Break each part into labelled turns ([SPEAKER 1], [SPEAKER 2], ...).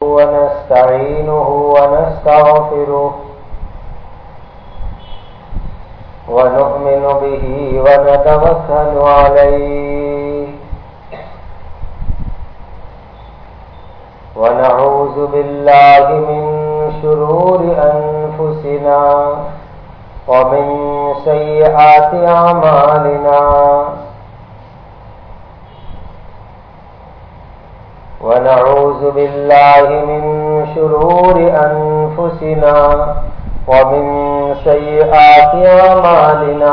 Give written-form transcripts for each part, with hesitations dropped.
[SPEAKER 1] ونستعينه ونستغفره ونؤمن به ونتوكل عليه ونعوذ بالله من شرور أنفسنا ومن سيئات أعمالنا ونعوذ بالله من شرور أنفسنا ومن سيئات أعمالنا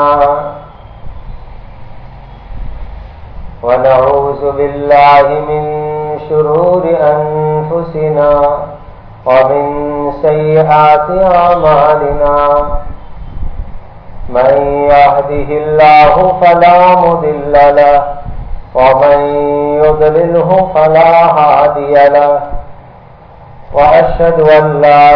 [SPEAKER 1] ونعوذ بالله من شرور أنفسنا ومن سيئات أعمالنا من يهده الله فلا مضل له ومن يضلله فلا هادي له وأشهد أن لا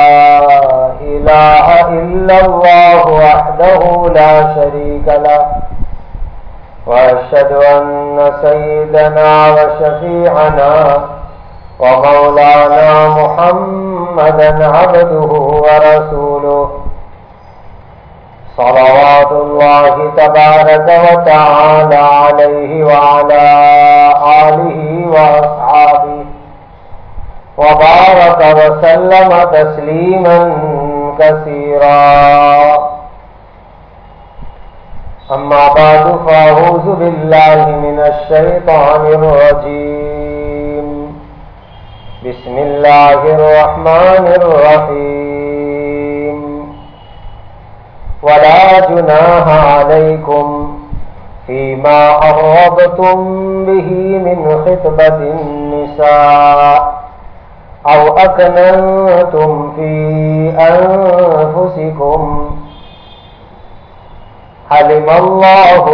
[SPEAKER 1] إله إلا الله وحده لا شريك له وأشهد أن سيدنا وشفيعنا ومولانا محمدا عبده ورسوله صلوات الله تبارك وتعالى عليه وعلى آله وأصحابه وبارك وسلم تسليما كثيرا أما بعد فأعوذ بالله من الشيطان الرجيم بسم الله الرحمن الرحيم ولا جناح عليكم فيما أعرضتم به من خطبة النساء أو أكننتم في أنفسكم علم الله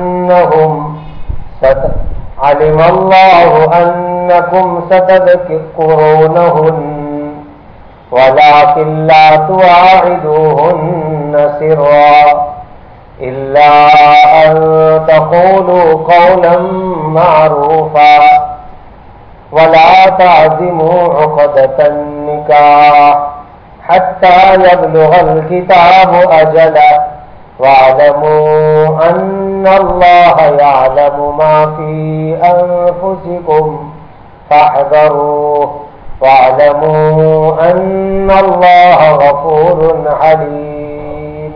[SPEAKER 1] أنكم ستذكرونهن ولكن لا تواعدوهن سرا إلا أن تقولوا قولا معروفا ولا تعزموا عقدة النكاح حتى يبلغ الكتاب أجله واعلموا أن الله يعلم ما في أنفسكم فاحذروه واعلموا أن الله غفور حليم.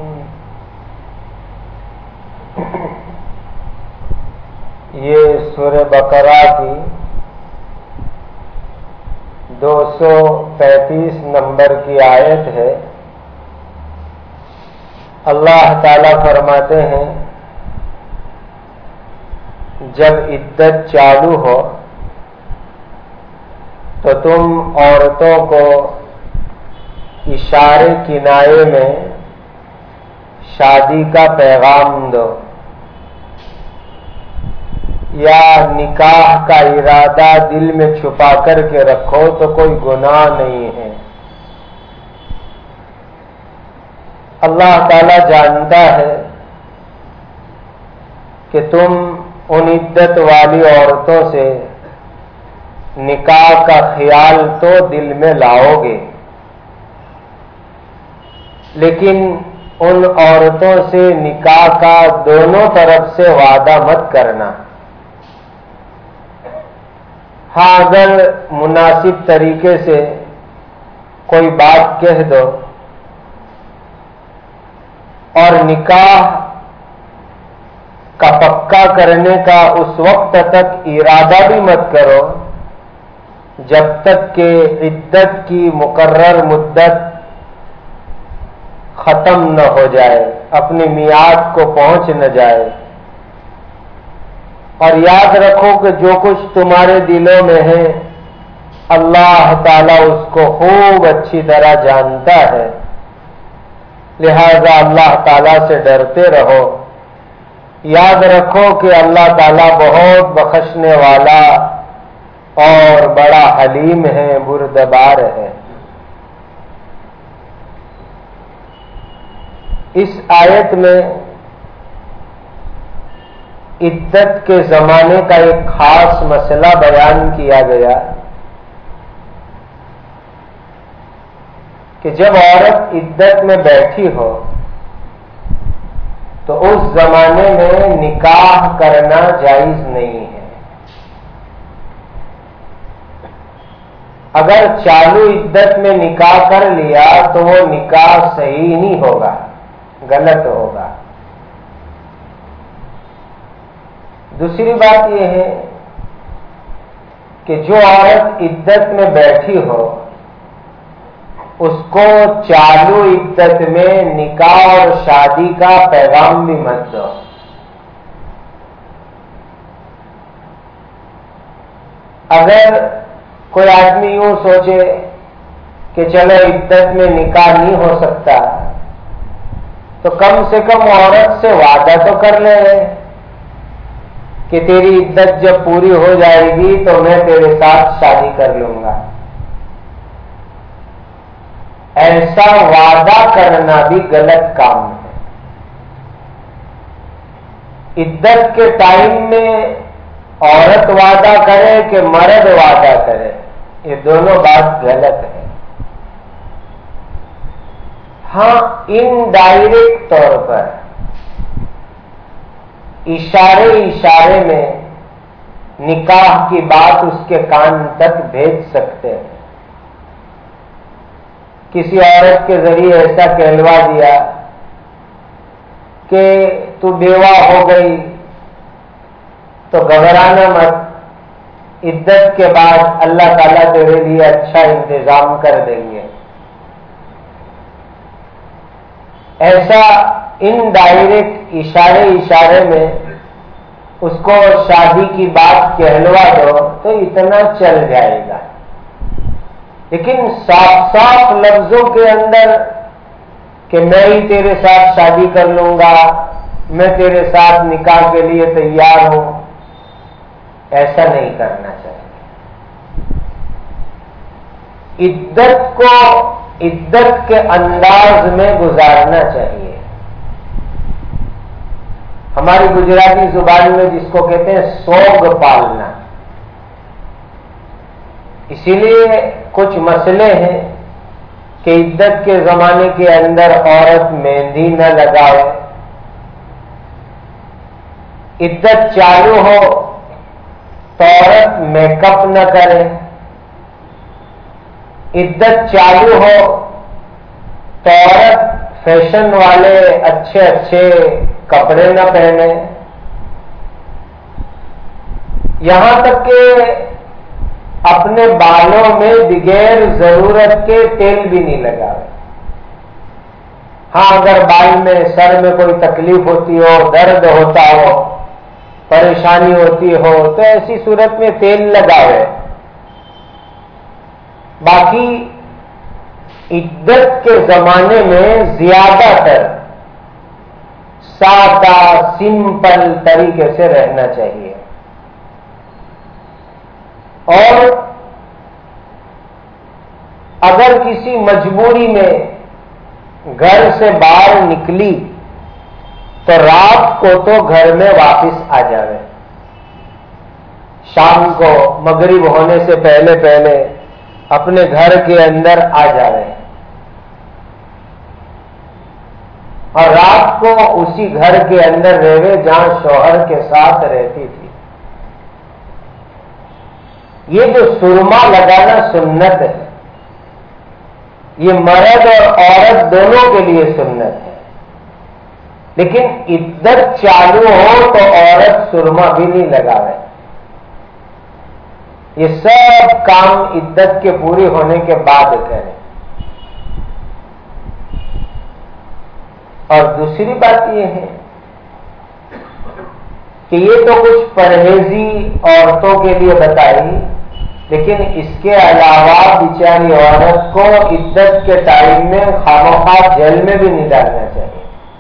[SPEAKER 1] یہ سورہ بقرہ کی 235 نمبر کی آیت ہے. اللہ تعالیٰ فرماتے ہیں جب عدت چالو ہو تو تم عورتوں کو اشارے کنایے میں شادی کا پیغام دو یا نکاح کا ارادہ دل میں چھپا کر کے رکھو تو کوئی گناہ نہیں ہے. اللہ تعالیٰ جانتا ہے کہ تم ان عدت والی عورتوں سے نکاح کا خیال تو دل میں لاؤ گے، لیکن ان عورتوں سے نکاح کا دونوں طرف سے وعدہ مت کرنا. ہاں اگر مناسب طریقے سے کوئی بات کہہ دو اور نکاح کا پکا کرنے کا اس وقت تک ارادہ بھی مت کرو جب تک کہ عدت کی مقرر مدت ختم نہ ہو جائے، اپنی میعاد کو پہنچ نہ جائے. اور یاد رکھو کہ جو کچھ تمہارے دلوں میں ہے اللہ تعالیٰ اس کو خوب اچھی طرح جانتا ہے، لہذا اللہ تعالیٰ سے ڈرتے رہو. یاد رکھو کہ اللہ تعالیٰ بہت بخشنے والا اور بڑا حلیم ہے، بردبار ہے. اس آیت میں عدت کے زمانے کا ایک خاص مسئلہ بیان کیا گیا کہ جب عورت عدت میں بیٹھی ہو تو اس زمانے میں نکاح کرنا جائز نہیں ہے. اگر چالو عدت میں نکاح کر لیا تو وہ نکاح صحیح نہیں ہوگا، غلط ہوگا. دوسری بات یہ ہے کہ جو عورت عدت میں بیٹھی ہو اس کو چالو عدت میں نکاح اور شادی کا پیغام بھی مت دو. اگر کوئی آدمی یوں سوچے کہ چلو عدت میں نکاح نہیں ہو سکتا تو کم سے کم عورت سے وعدہ تو کر لے کہ تیری عدت جب پوری ہو جائے گی تو میں تیرے ساتھ شادی کر لوں گا. ایسا وعدہ کرنا بھی غلط کام ہے. عدت کے ٹائم میں عورت وعدہ کرے کہ مرد وعدہ کرے، یہ دونوں بات غلط ہے. ہاں انڈائریکٹ طور پر اشارے میں نکاح کی بات اس کے کان تک بھیج سکتے ہیں. کسی عورت کے ذریعے ایسا کہلوا دیا کہ تو بیوہ ہو گئی تو گھبرانا مت، عدت کے بعد اللہ تعالیٰ تیرے لیے اچھا انتظام کر دیں گے. ایسا انڈائریکٹ اشارے میں اس کو شادی کی بات کہلوا دو تو اتنا چل جائے گا. لیکن صاف لفظوں کے اندر کہ میں ہی تیرے ساتھ شادی کر لوں گا، میں تیرے ساتھ نکاح کے لیے تیار ہوں، ایسا نہیں کرنا چاہیے. عدت کو عدت کے انداز میں گزارنا چاہیے. ہماری گجراتی زبان میں جس کو کہتے ہیں سوگ پالنا. اسی لیے کچھ مسئلے ہیں کہ عدت کے زمانے کے اندر عورت مہندی نہ لگائے، عدت چالو ہو تو عورت میک اپ نہ کرے، عدت چالو ہو تو عورت فیشن والے اچھے کپڑے نہ پہنے، یہاں تک کہ اپنے بالوں میں بغیر ضرورت کے تیل بھی نہیں لگائے. ہاں اگر بال میں سر میں کوئی تکلیف ہوتی ہو، درد ہوتا ہو، پریشانی ہوتی ہو تو ایسی صورت میں تیل لگاوے. باقی عدت کے زمانے میں زیادہ تر سادہ سمپل طریقے سے رہنا چاہیے. اور اگر کسی مجبوری میں گھر سے باہر نکلی تو رات کو تو گھر میں واپس آ جائے. شام کو مغرب ہونے سے پہلے اپنے گھر کے اندر آ جائے اور رات کو اسی گھر کے اندر رہے جہاں شوہر کے ساتھ رہتی تھی. یہ جو سرما لگانا سنت ہے، یہ مرد اور عورت دونوں کے لیے سنت ہے. لیکن عدت چالو ہو تو عورت سرما بھی نہیں لگاوے. یہ سب کام عدت کے پوری ہونے کے بعد کریں. اور دوسری بات یہ ہے کہ یہ تو کچھ پرہیزی عورتوں کے لیے بتائی، لیکن اس کے علاوہ بیچاری عورت کو عدت کے ٹائم میں خامخواہ جیل میں بھی نہیں ڈالنا چاہیے.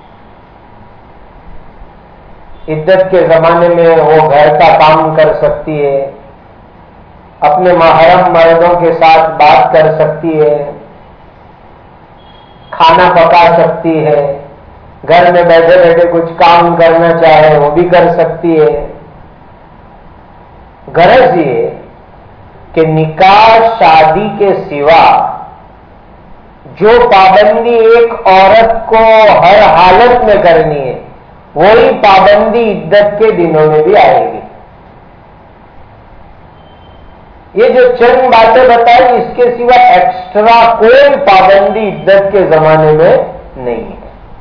[SPEAKER 1] عدت کے زمانے میں وہ گھر کا کام کر سکتی ہے، اپنے محرم مردوں کے ساتھ بات کر سکتی ہے، کھانا پکا سکتی ہے، گھر میں بیٹھے بیٹھے کچھ کام کرنا چاہے وہ بھی کر سکتی ہے. غرض یہ کہ نکاح شادی کے سوا جو پابندی ایک عورت کو ہر حالت میں کرنی ہے وہی پابندی عدت کے دنوں میں بھی آئے گی. یہ جو چند باتیں بتائی اس کے سوا ایکسٹرا کوئی پابندی عدت کے زمانے میں نہیں ہے.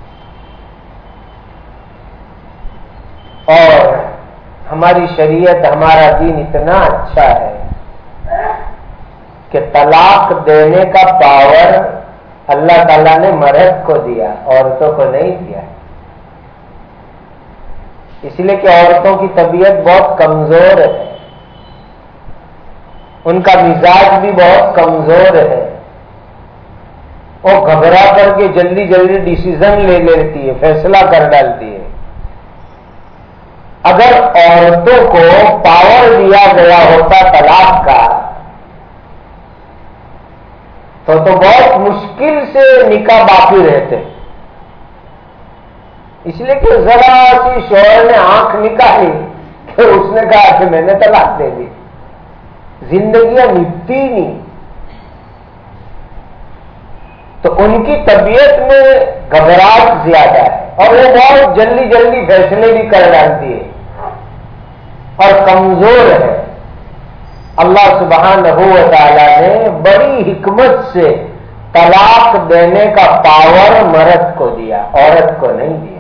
[SPEAKER 1] اور ہماری شریعت ہمارا دین اتنا اچھا ہے کہ طلاق دینے کا پاور اللہ تعالیٰ نے مرد کو دیا، عورتوں کو نہیں دیا. اس لیے کہ عورتوں کی طبیعت بہت کمزور ہے، ان کا مزاج بھی بہت کمزور ہے، وہ گھبرا کر کے جلدی جلدی ڈیسیزن لے لیتی ہے، فیصلہ کر ڈالتی ہے. اگر عورتوں کو پاور دیا گیا ہوتا طلاق کا تو بہت مشکل سے نکاح باقی رہتے. اس لیے کہ ذرا سی شوہر نے آنکھ نکالی کہ اس نے کہا کہ میں نے طلاق دے دی، زندگیاں نبھتی نہیں. تو ان کی طبیعت میں گھبراہٹ زیادہ ہے اور وہ بہت جلدی جلدی فیصلے بھی کر ڈالتی ہے اور کمزور ہے. اللہ سبحانہ و تعالی نے بڑی حکمت سے طلاق دینے کا پاور مرد کو دیا، عورت کو نہیں دیا.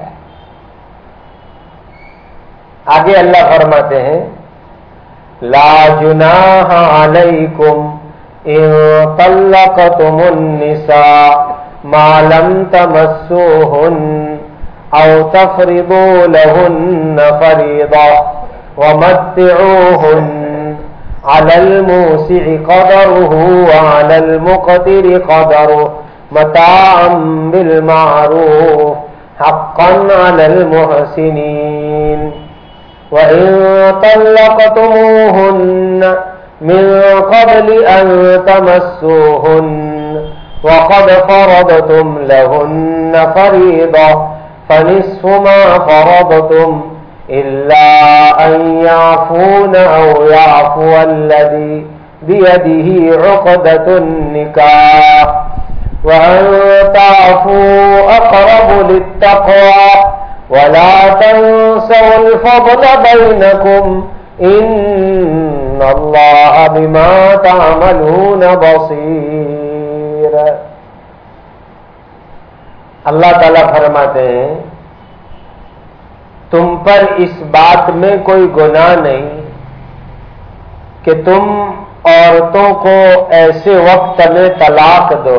[SPEAKER 1] آگے اللہ فرماتے ہیں لا جناح علیکم ان طلقتم النساء ما لم تمسوهن او تفرضوا لهن فريضة ومتعوهن على الموسع قدره وعلى المقتر قدره متاعا بالمعروف حقا على المحسنين وإن طلقتموهن من قبل أن تمسوهن وقد فرضتم لهن فريضة فنصف ما فرضتم إلا أن يعفون أو يعفو الذي بيده عقدة النكاح وأن تعفوا أقرب للتقوى ولا تنسوا الفضل بينكم إن الله بما تعملون بصير. اللہ تعالیٰ فرماتے ہیں تم پر اس بات میں کوئی گناہ نہیں کہ تم عورتوں کو ایسے وقت میں طلاق دو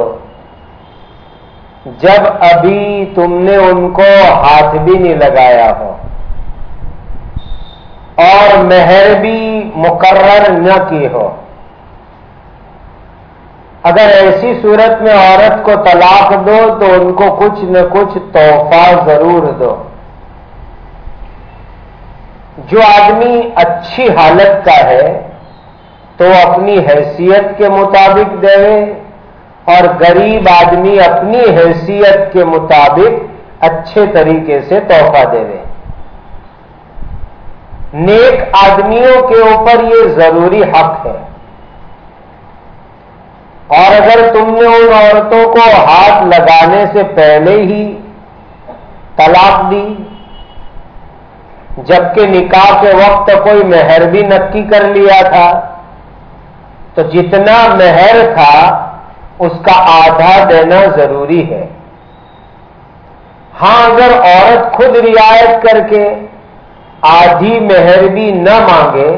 [SPEAKER 1] جب ابھی تم نے ان کو ہاتھ بھی نہیں لگایا ہو اور مہر بھی مقرر نہ کی ہو. اگر ایسی صورت میں عورت کو طلاق دو تو ان کو کچھ نہ کچھ تحفہ ضرور دو. جو آدمی اچھی حالت کا ہے تو اپنی حیثیت کے مطابق دے اور غریب آدمی اپنی حیثیت کے مطابق اچھے طریقے سے تحفہ دے. نیک آدمیوں کے اوپر یہ ضروری حق ہے. اور اگر تم نے ان عورتوں کو ہاتھ لگانے سے پہلے ہی طلاق دی جبکہ نکاح کے وقت کوئی مہر بھی نکی کر لیا تھا تو جتنا مہر تھا اس کا آدھا دینا ضروری ہے. ہاں اگر عورت خود رعایت کر کے آدھی مہر بھی نہ مانگے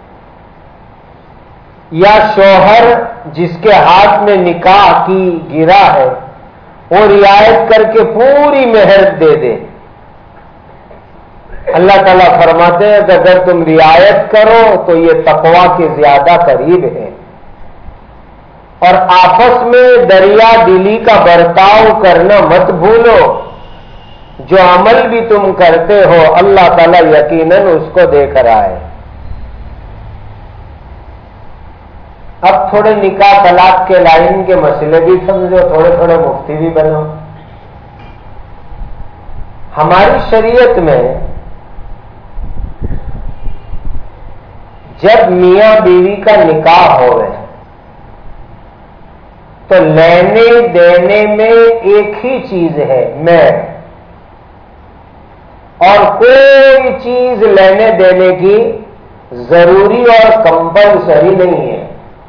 [SPEAKER 1] یا شوہر جس کے ہاتھ میں نکاح کی گرا ہے وہ رعایت کر کے پوری مہر دے دے، اللہ تعالیٰ فرماتے ہیں کہ اگر تم رعایت کرو تو یہ تقویٰ کے زیادہ قریب ہے. اور آپس میں دریا دلی کا برتاؤ کرنا مت بھولو. جو عمل بھی تم کرتے ہو اللہ تعالیٰ یقیناً اس کو دیکھ رہا ہے. اب تھوڑے نکاح طلاق کے لائن کے مسئلے بھی سمجھو، تھوڑے تھوڑے مفتی بھی بنو. ہماری شریعت میں جب میاں بیوی کا نکاح ہوئے تو تو لینے دینے میں ایک ہی چیز ہے مہر، اور کوئی چیز لینے دینے کی ضروری اور کمپلسری نہیں ہے۔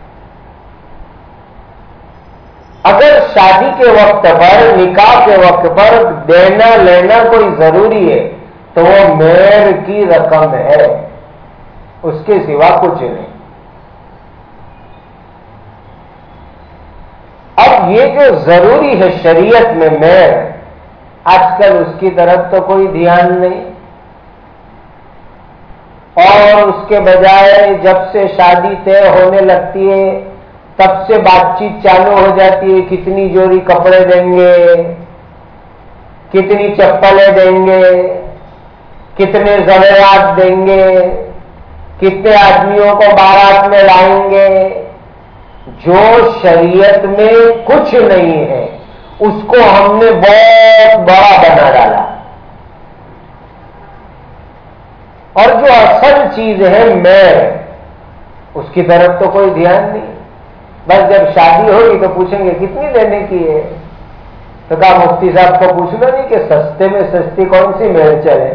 [SPEAKER 1] اگر شادی کے وقت پر، نکاح کے وقت پر دینا لینا کوئی ضروری ہے تو وہ مہر کی رقم ہے، اس کے سوا کچھ نہیں۔ اب یہ جو ضروری ہے شریعت میں مہر، آج کل اس کی طرف تو کوئی دھیان نہیں، اور اس کے بجائے جب سے شادی طے ہونے لگتی ہے تب سے بات چیت چالو ہو جاتی ہے، کتنی جوڑی کپڑے دیں گے، کتنی چپلیں دیں گے، کتنے زیورات دیں گے، کتنے آدمیوں کو بارات میں لائیں گے۔ جو شریعت میں کچھ نہیں ہے اس کو ہم نے بہت بڑا بنا ڈالا، اور جو اصل چیز ہے مہر، اس کی طرف تو کوئی دھیان نہیں۔ بس جب شادی ہوگی تو پوچھیں گے کتنی دینے کی ہے، تو کہا مفتی صاحب کو پوچھنا نہیں کہ سستے میں سستی کون سی مہر چلے،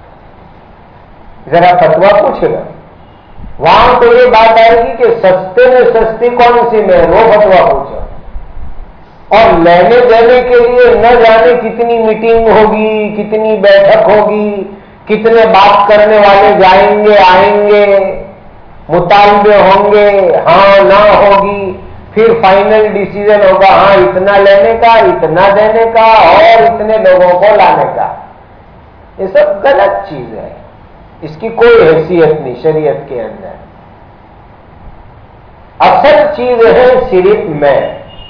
[SPEAKER 1] ذرا فتوا پوچھنا، وہاں تو یہ بات آئے گی کہ سستے میں سستی کون سی مہر، وہ فتوا پوچھا۔ اور لینے دینے کے لیے نہ جانے کتنی میٹنگ ہوگی، کتنی بیٹھک ہوگی، کتنے بات کرنے والے جائیں گے آئیں گے، مطالبے ہوں گے، ہاں نہ ہوگی، پھر فائنل ڈیسیژن ہوگا، ہاں اتنا لینے کا، اتنا دینے کا، اور اتنے لوگوں کو لانے کا۔ یہ سب غلط چیز ہے، اس کی کوئی حیثیت نہیں شریعت کے اندر۔ اصل چیز ہے صرف مہر،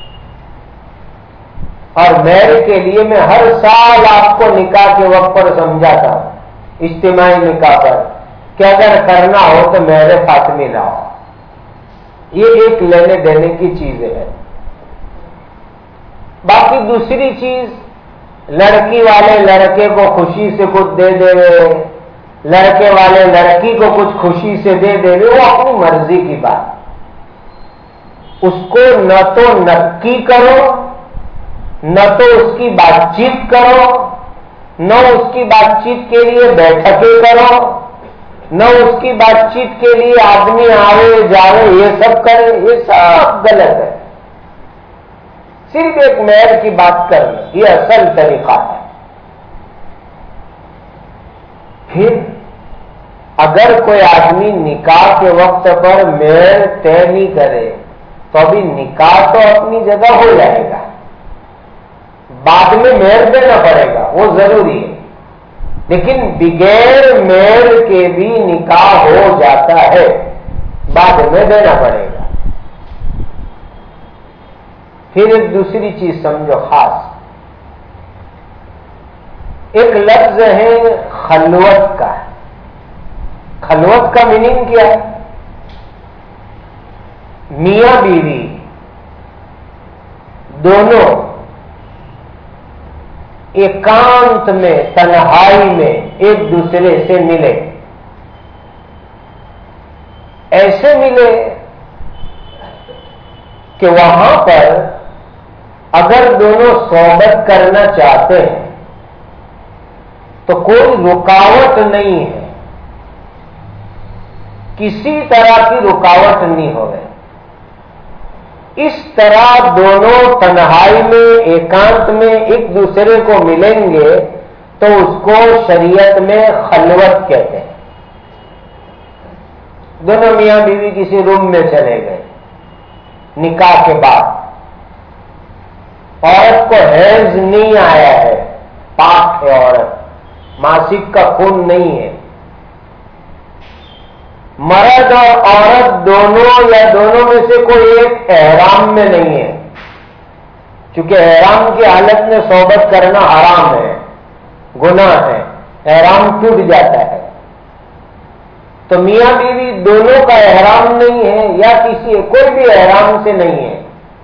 [SPEAKER 1] اور مہر کے لیے میں ہر سال آپ کو نکاح کے وقت پر سمجھاتا ہوں، اجتماعی نکاح پر، کہ اگر کرنا ہو تو مہر فاطمی لاؤ۔ یہ ایک لینے دینے کی چیز ہے۔ باقی دوسری چیز، لڑکی والے لڑکے کو خوشی سے کچھ دے دے، لڑکے والے لڑکی کو کچھ خوشی سے دے دے، وہ اپنی مرضی کی بات، اس کو نہ تو نکی کرو، نہ تو اس کی بات چیت کرو، نہ اس کی بات چیت کے لیے بیٹھکیں کرو، نہ اس کی بات چیت کے لیے آدمی آوے جاوے، یہ سب کرے، یہ سب غلط ہے۔ صرف ایک مہر کی بات کرنا، یہ اصل طریقہ ہے۔ پھر اگر کوئی آدمی نکاح کے وقت پر مہر طے نہیں کرے تو ابھی نکاح تو اپنی جگہ ہو جائے گا، بعد میں مہر دینا پڑے گا، وہ ضروری ہے، لیکن بغیر مہر کے بھی نکاح ہو جاتا ہے، بعد میں دینا پڑے گا۔ پھر ایک دوسری چیز سمجھو خاص، ایک لفظ ہے خلوت کا۔ خلوت کا میننگ کیا ہے؟ میاں بیوی دونوں ایکانت میں، تنہائی میں ایک دوسرے سے ملے، ایسے ملے کہ وہاں پر اگر دونوں صحبت کرنا چاہتے ہیں تو کوئی رکاوٹ نہیں ہے، کسی طرح کی رکاوٹ نہیں ہو رہی۔ اس طرح دونوں تنہائی میں، ایکانت میں ایک دوسرے کو ملیں گے تو اس کو شریعت میں خلوت کہتے ہیں۔ دونوں میاں بیوی کسی روم میں چلے گئے نکاح کے بعد، عورت کو حیض نہیں آیا ہے، پاک ہے عورت، ماسک کا خون نہیں ہے، مرد اور عورت دونوں یا دونوں میں سے کوئی ایک احرام میں نہیں ہے، چونکہ احرام کی حالت میں صحبت کرنا حرام ہے، گناہ ہے، احرام ٹوٹ جاتا ہے۔ تو میاں بیوی دونوں کا احرام نہیں ہے، یا کسی کوئی بھی احرام سے نہیں ہے،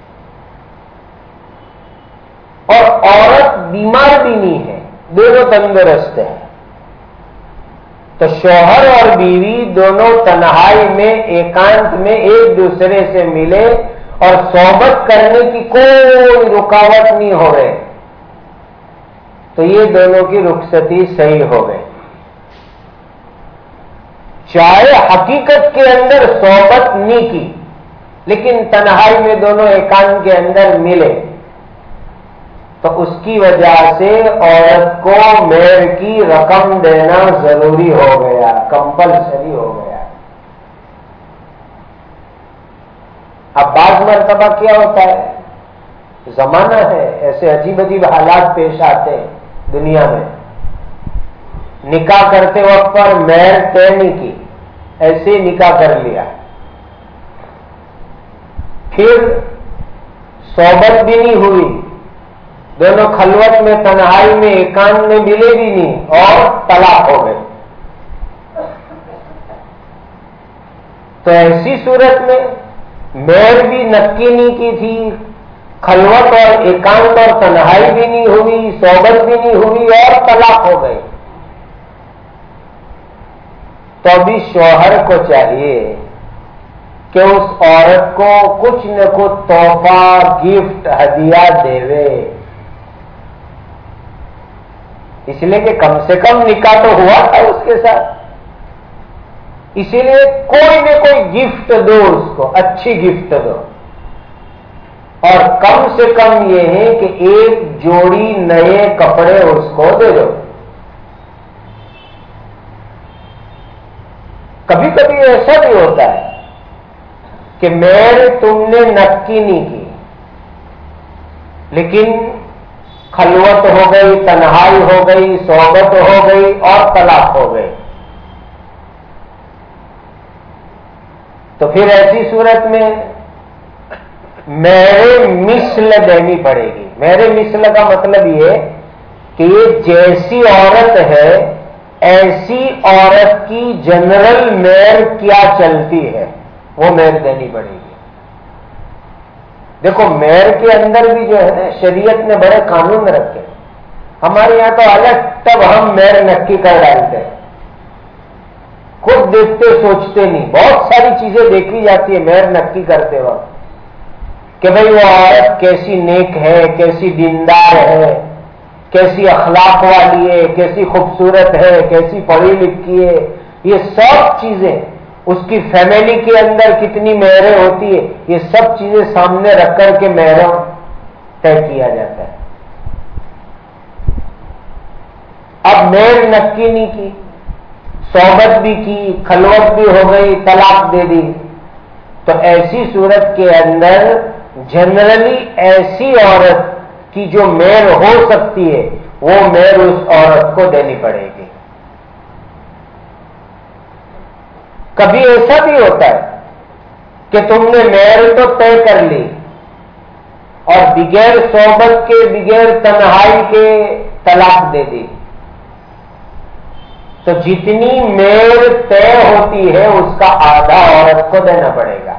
[SPEAKER 1] اور عورت بیمار بھی نہیں ہے، دونوں تندرست ہیں، تو شوہر اور بیوی دونوں تنہائی میں، ایکانت میں ایک دوسرے سے ملے اور صحبت کرنے کی کوئی رکاوٹ نہیں ہو رہے، تو یہ دونوں کی رخصتی صحیح ہو گئی۔ چاہے حقیقت کے اندر صحبت نہیں کی، لیکن تنہائی میں دونوں ایکانت کے اندر ملے، تو اس کی وجہ سے عورت کو مہر کی رقم دینا ضروری ہو گیا، کمپلسری ہو گیا۔ اب بعض مرتبہ کیا ہوتا ہے، زمانہ ہے، ایسے عجیب عجیب حالات پیش آتے ہیں دنیا میں، نکاح کرتے وقت پر مہر طے نہیں کی، ایسے ہی نکاح کر لیا، پھر صحبت بھی نہیں ہوئی، دونوں خلوت میں تنہائی میں ایکانت میں ملے بھی نہیں، اور طلاق ہو گئے۔ تو ایسی صورت میں مہر بھی نکی نہیں کی تھی، خلوت اور ایکانت اور تنہائی بھی نہیں ہوئی، صحبت بھی نہیں ہوئی، اور طلاق ہو گئی، تو ابھی شوہر کو چاہیے کہ اس عورت کو کچھ نہ کچھ تحفہ، گفٹ، ہدیہ دے، اس لیے کہ کم سے کم نکاح تو ہوا تھا اس کے ساتھ، اسی لیے کوئی نہ کوئی گفٹ دو، اس کو اچھی گفٹ دو، اور کم سے کم یہ ہے کہ ایک جوڑی نئے کپڑے اس کو دے دو۔ کبھی کبھی ایسا بھی ہوتا ہے کہ مہر تم نے نکی نہیں کی، لیکن خلوت ہو گئی، تنہائی ہو گئی، صحبت ہو گئی، اور طلاق ہو گئی، تو پھر ایسی صورت میں مہر مثل دینی پڑے گی۔ مہر مثل کا مطلب یہ کہ یہ جیسی عورت ہے ایسی عورت کی جنرل مہر کیا چلتی ہے وہ مہر دینی پڑے گی۔ دیکھو مہر کے اندر بھی جو ہے نا شریعت نے بڑے قانون رکھے، ہمارے یہاں تو الگ تب ہم مہر نکی کر ڈالتے ہیں، خود دیکھتے سوچتے نہیں، بہت ساری چیزیں دیکھی جاتی ہے مہر نکی کرتے وقت، کہ بھئی وہ عورت کیسی نیک ہے، کیسی دیندار ہے، کیسی اخلاق والی ہے، کیسی خوبصورت ہے، کیسی پڑھی لکھی ہے، یہ سب چیزیں، اس کی فیملی کے اندر کتنی مہریں ہوتی ہے، یہ سب چیزیں سامنے رکھ کر کے مہر طے کیا جاتا ہے۔ اب مہر نکی نہیں کی، صحبت بھی کی، خلوت بھی ہو گئی، طلاق دے دی، تو ایسی صورت کے اندر جنرلی ایسی عورت کی جو مہر ہو سکتی ہے وہ مہر اس عورت کو دینی پڑے گی۔ کبھی ایسا بھی ہوتا ہے کہ تم نے مہر تو طے کر لی اور بغیر صحبت کے، بغیر تنہائی کے طلاق دے دی، تو جتنی مہر طے ہوتی ہے اس کا آدھا عورت کو دینا پڑے گا۔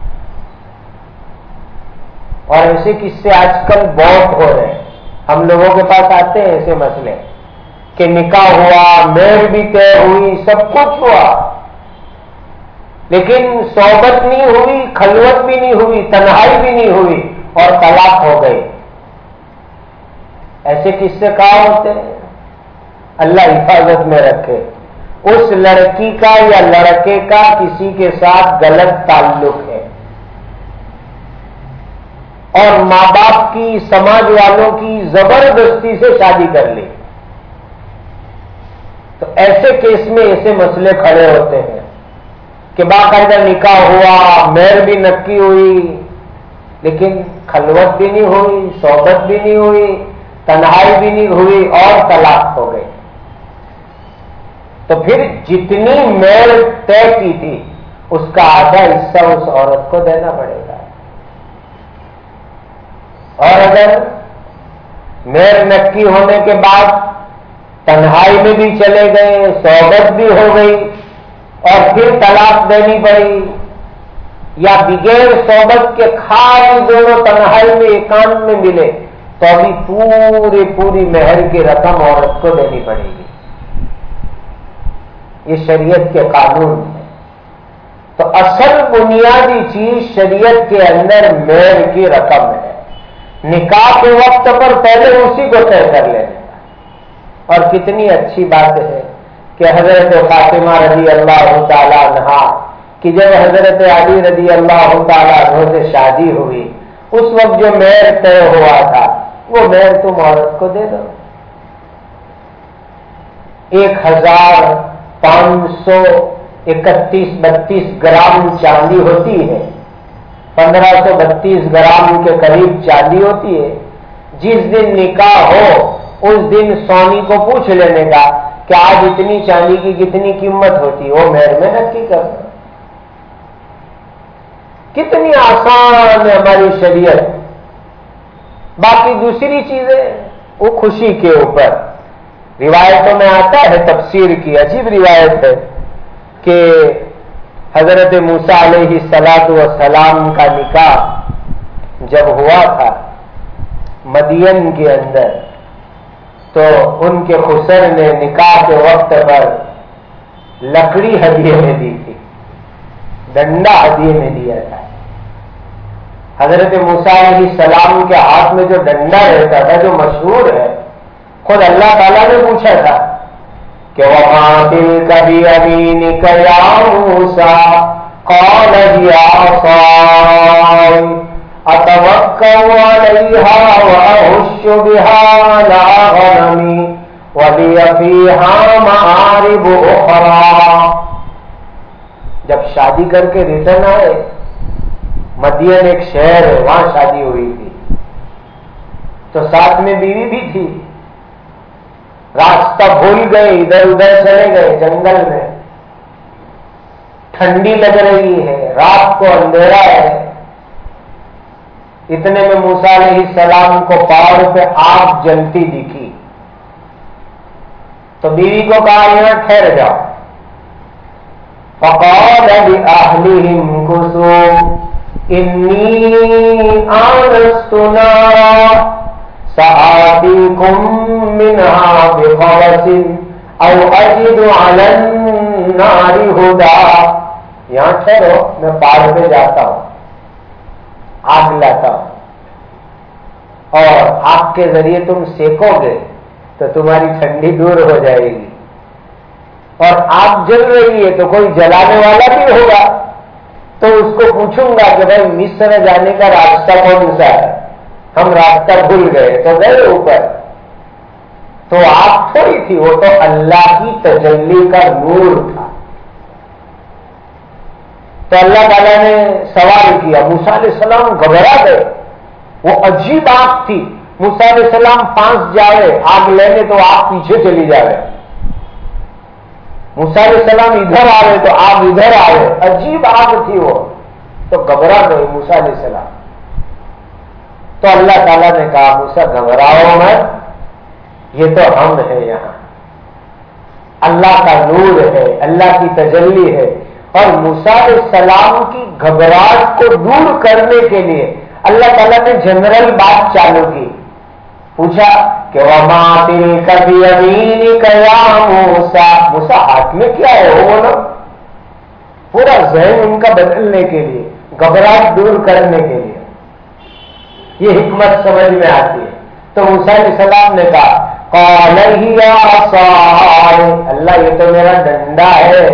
[SPEAKER 1] اور ایسے قصے آج کل بہت ہو رہے ہیں، ہم لوگوں کے پاس آتے ہیں ایسے مسئلے کہ نکاح ہوا، مہر بھی طے ہوئی، سب کچھ ہوا، لیکن صحبت نہیں ہوئی، خلوت بھی نہیں ہوئی، تنہائی بھی نہیں ہوئی، اور طلاق ہو گئی۔ ایسے قصے کہاں ہوتے ہیں؟ اللہ حفاظت میں رکھے۔ اس لڑکی کا یا لڑکے کا کسی کے ساتھ غلط تعلق ہے، اور ماں باپ کی، سماج والوں کی زبردستی سے شادی کر لی، تو ایسے کیس میں ایسے مسئلے کھڑے ہوتے ہیں کہ باقاعدہ نکاح ہوا، مہر بھی نکی ہوئی، لیکن خلوت بھی نہیں ہوئی، صحبت بھی نہیں ہوئی، تنہائی بھی نہیں ہوئی، اور طلاق ہو گئی، تو پھر جتنی مہر طے کی تھی اس کا آدھا حصہ اس عورت کو دینا پڑے گا۔ اور اگر مہر نکی ہونے کے بعد تنہائی میں بھی چلے گئے، صحبت بھی ہو گئی، اور پھر طلاق دینی پڑی، یا بغیر صحبت کے خالی دونوں تنہائی میں ایکانت میں ملے، تو ابھی پوری مہر کی رقم عورت کو دینی پڑے گی۔ یہ شریعت کے قانون ہے۔ تو اصل بنیادی چیز شریعت کے اندر مہر کی رقم ہے. نکاح کے وقت پر پہلے اسی کو طے کر لینا. اور کتنی اچھی بات ہے کہ حضرت فاطمہ رضی اللہ تعالیٰ عنہا کہ جب حضرت علی رضی اللہ تعالیٰ عنہ سے شادی ہوئی اس وقت جو مہر طے ہوا تھا وہ مہر تم عورت کو دے دو. 1531-32 گرام چاندی ہوتی ہے. 1532 گرام کے قریب چاندی ہوتی ہے. جس دن نکاح ہو اس دن سونی کو پوچھ لینے کا کہ آج اتنی چاندی کی کتنی قیمت ہوتی ہے، وہ مہر میں نکھی کرنا. کتنی آسان ہے ہماری شریعت. باقی دوسری چیزیں وہ خوشی کے اوپر. روایتوں میں آتا ہے تفسیر کی عجیب روایت ہے کہ حضرت موسیٰ علیہ السلام کا نکاح جب ہوا تھا مدین کے اندر تو ان کے خسر نے نکاح کے وقت پر لکڑی ہدیے میں دی تھی، ڈنڈا ہدیے میں دیا تھا. حضرت موسیٰ علیہ السلام کے ہاتھ میں جو ڈنڈا رہتا تھا جو مشہور ہے، خود اللہ تعالیٰ نے پوچھا تھا کہ وَمَا تِلْكَ بِيَمِينِكَ يَا مُوسَىٰ قَالَ هِيَ عَصَايَ أَتَوَكَّلُ عَلَيْهَا وَأَهُشُّ بِهَا عَلَىٰ غَنَمِي وَلِيَ فِيهَا مَآرِبُ أُخْرَىٰ. جب شادی کر کے ریٹرن آئے، مدین ایک شہر ہے وہاں شادی ہوئی تھی، تو ساتھ میں بیوی بھی تھی. راستہ بھول گئے، ادھر ادھر چلے گئے جنگل میں. ٹھنڈی لگ رہی ہے، رات کو اندھیرا ہے. اتنے میں موسیٰ علیہ السلام کو پہاڑ پہ آگ جلتی دکھی تو بیوی کو کہا یہاں ٹھہر جاؤ. فقال لأهلهم كثوا إني آنست نارا سآتيكم منها بقبس أو أجد على النار هدى. یہاں ٹھہرو، میں پہاڑ پہ جاتا ہوں، آگ لاتا ہوں، اور آگ کے ذریعے تم سیکو گے تو تمہاری ٹھنڈی دور ہو جائے گی. اور آگ جل رہی ہے تو کوئی جلانے والا بھی ہوگا تو اس کو پوچھوں گا کہ بھائی مصر جانے کا راستہ کون سا ہے، ہم راستہ بھول گئے تو گئے اوپر. تو آگ تھوڑی تھی، وہ تو اللہ کی تجلی کا نور تھا. تو اللہ تعالیٰ نے سوال کیا، موسیٰ علیہ السلام گھبرا گئے. وہ عجیب آگ تھی. موسیٰ علیہ السلام پانچ جاوے آگ لینے تو آگ پیچھے چلی جاوے. موسیٰ علیہ السلام ادھر آ رہے تو آگ ادھر آ رہے. عجیب آگ تھی وہ. تو گھبرا گئے موسیٰ علیہ السلام. تو اللہ تعالیٰ نے کہا موسیٰ گھبراؤ مت، یہ تو ہم ہیں یہاں. اللہ کا نور ہے، اللہ کی تجلی ہے. اور موسیٰ علیہ السلام کی گھبراہٹ کو دور کرنے کے لیے اللہ تعالیٰ نے جنرل بات چالو کی. پوچھا کہ وَمَا تِلْكَ بِيَمِينِكَ يَا مُوسَىٰ. موسیٰ ہاتھ میں کیا ہے وہ بولو. پورا ذہن ان کا بدلنے کے لیے، گھبراہٹ دور کرنے کے لیے یہ حکمت سمجھ میں آتی ہے. تو موسیٰ علیہ السلام نے کہا قَالَ هِيَ عَصَايَ. اللہ یہ تو میرا ڈنڈا ہے.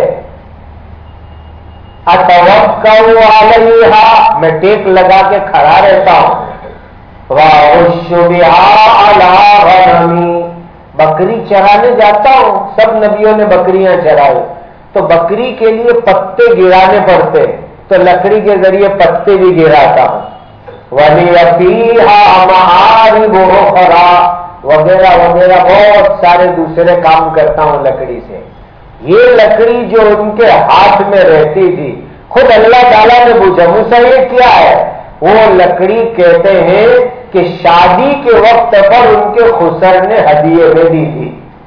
[SPEAKER 1] اتوکل علیہا، میں ٹیک لگا کے کھڑا رہتا ہوں. وَأَحُشُّ بِهَا عَلَىٰ غَنَمِي، بکری چرانے جاتا ہوں. سب نبیوں نے بکریاں چرائی تو بکری کے لیے پتے گرانے پڑتے، تو لکڑی کے ذریعے پتے بھی گراتا ہوں. وَلِيَ فِيهَا مَآرِبُ أُخْرَىٰ، وغیرہ وغیرہ بہت سارے دوسرے کام کرتا ہوں لکڑی سے. یہ لکڑی جو ان کے ہاتھ میں رہتی تھی، خود اللہ تعالیٰ نے پوچھا موسیٰ یہ کیا ہے؟ وہ لکڑی کہتے ہیں کہ شادی کے وقت پر ان کے خسر نے ہدیے میں دی تھی.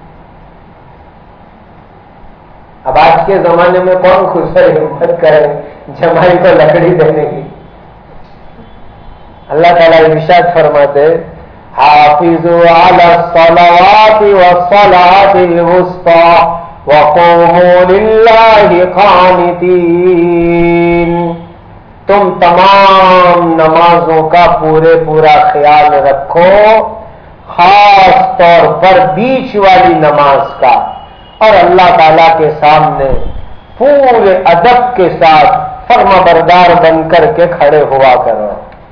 [SPEAKER 1] اب آج کے زمانے میں کون خسر ہمت کرے جمائی کو لکڑی دینے کی. اللہ تعالیٰ ارشاد فرماتے حافظوا علی الصلوات والصلاة الوسطى وَقُومُوا لِلَّهِ قَانِتِينَ، تم تمام نمازوں کا پورا خیال رکھو، خاص طور پر بیچ والی نماز کا، اور اللہ تعالی کے سامنے پورے ادب کے ساتھ فرما بردار بن کر کے کھڑے ہوا کرو۔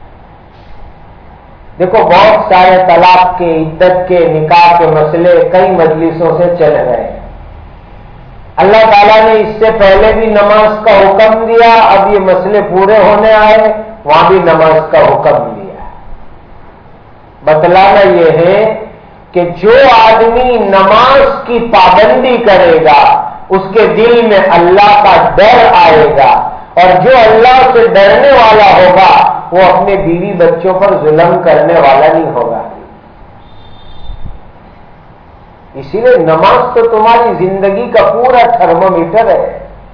[SPEAKER 1] دیکھو بہت سارے طلاق کے، عدت کے، نکاح کے مسئلے کئی مجلسوں سے چل رہے ہیں۔ اللہ تعالیٰ نے اس سے پہلے بھی نماز کا حکم دیا، اب یہ مسئلے پورے ہونے آئے، وہاں بھی نماز کا حکم دیا۔ بتلانا یہ ہے کہ جو آدمی نماز کی پابندی کرے گا اس کے دل میں اللہ کا ڈر آئے گا، اور جو اللہ سے ڈرنے والا ہوگا وہ اپنے بیوی بچوں پر ظلم کرنے والا نہیں ہوگا۔ اسی لیے نماز تو تمہاری زندگی کا پورا تھرمومیٹر ہے۔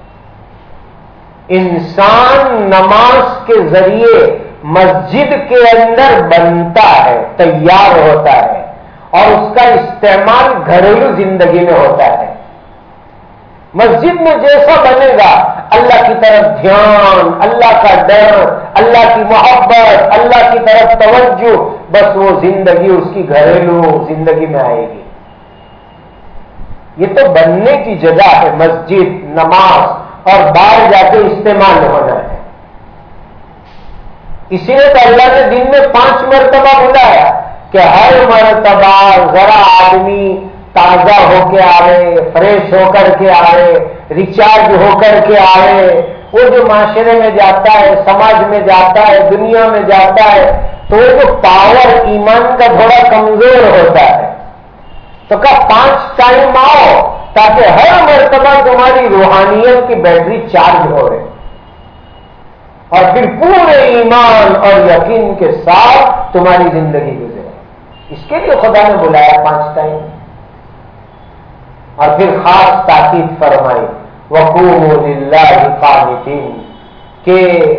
[SPEAKER 1] انسان نماز کے ذریعے مسجد کے اندر بنتا ہے، تیار ہوتا ہے، اور اس کا استعمال گھریلو زندگی میں ہوتا ہے۔ مسجد میں جیسا بنے گا، اللہ کی طرف دھیان، اللہ کا ڈر، اللہ کی محبت، اللہ کی طرف توجہ، بس وہ زندگی اس کی گھریلو زندگی میں آئے گی۔ یہ تو بننے کی جگہ ہے مسجد، نماز، اور باہر جا کے استعمال ہونا ہے۔ اسی لیے تو اللہ نے دن میں 5 مرتبہ بلایا کہ ہر مرتبہ ذرا آدمی تازہ ہو کے آئے، فریش ہو کر کے آئے، ریچارج ہو کر کے آئے۔ وہ جو معاشرے میں جاتا ہے، سماج میں جاتا ہے، دنیا میں جاتا ہے، تو وہ جو پاور ایمان کا تھوڑا کمزور ہوتا ہے۔ تو کہا 5 ٹائم آؤ تاکہ ہر مرتبہ تمہاری روحانیت کی بیٹری چارج ہو رہے، اور پھر پورے ایمان اور یقین کے ساتھ تمہاری زندگی گزرے۔ اس کے لیے خدا نے بلایا 5 ٹائم، اور پھر خاص تاکید فرمائی وَقُومُوا لِلَّهِ قَانِتِينَ، کہ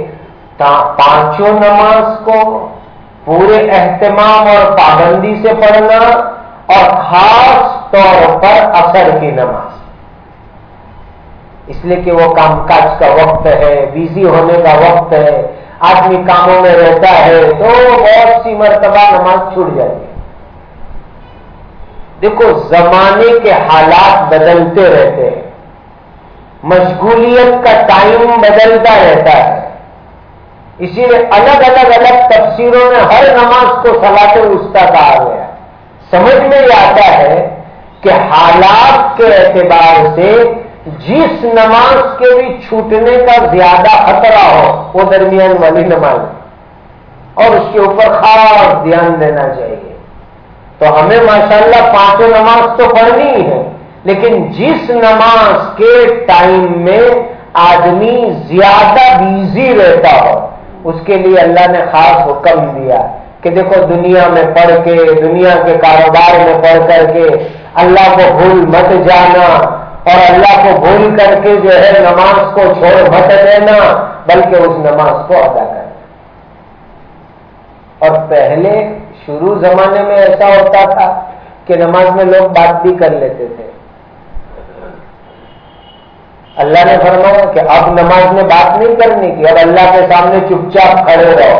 [SPEAKER 1] 5 نماز کو پورے اہتمام اور پابندی سے پڑھنا، اور خاص طور پر عصر کی نماز، اس لیے کہ وہ کام کاج کا وقت ہے، بیزی ہونے کا وقت ہے، آدمی کاموں میں رہتا ہے تو بہت سی مرتبہ نماز چھوٹ جاتی ہے۔ دیکھو زمانے کے حالات بدلتے رہتے ہیں، مشغولیت کا ٹائم بدلتا رہتا ہے، اسی لیے الگ الگ تفسیروں میں ہر نماز کو صلاۃ الوسطیٰ کہا گیا ہے۔ سمجھ میں یہ آتا ہے کہ حالات کے اعتبار سے جس نماز کے بھی چھوٹنے کا زیادہ خطرہ ہو وہ درمیان والی نماز ہے، اور اس کے اوپر خاص دھیان دینا چاہیے۔ تو ہمیں ماشاءاللہ 5 نماز تو پڑھنی ہی ہے، لیکن جس نماز کے ٹائم میں آدمی زیادہ بیزی رہتا ہو اس کے لیے اللہ نے خاص حکم دیا کہ دیکھو دنیا میں پڑھ کے، دنیا کے کاروبار میں پڑھ کر کے اللہ کو بھول مت جانا، اور اللہ کو بھول کر کے جو ہے نماز کو چھوڑ مت دینا، بلکہ اس نماز کو ادا کرنا۔ اور پہلے شروع زمانے میں ایسا ہوتا تھا کہ نماز میں لوگ بات بھی کر لیتے تھے۔ اللہ نے فرمایا کہ اب نماز میں بات نہیں کرنے کی، اب اللہ کے سامنے چپ چاپ کھڑے رہو،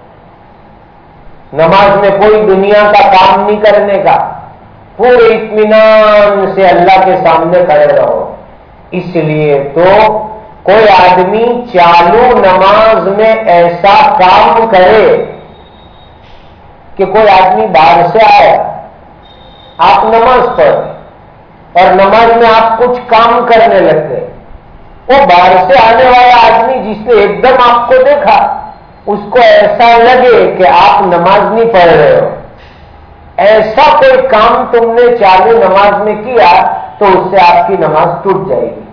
[SPEAKER 1] نماز میں کوئی دنیا کا کام نہیں کرنے کا، پورے اطمینان سے اللہ کے سامنے کھڑے رہو۔ اس لیے تو کوئی آدمی چالو نماز میں ایسا کام کرے کہ کوئی آدمی باہر سے آیا، آپ نماز پڑھ اور نماز میں آپ کچھ کام کرنے لگ گئے، وہ باہر سے آنے والا آدمی جس نے ایک دم آپ کو دیکھا اس کو ایسا لگے کہ آپ نماز نہیں پڑھ رہے ہو، ایسا کوئی کام تم نے چالو نماز میں کیا تو اس سے آپ کی نماز ٹوٹ جائے گی۔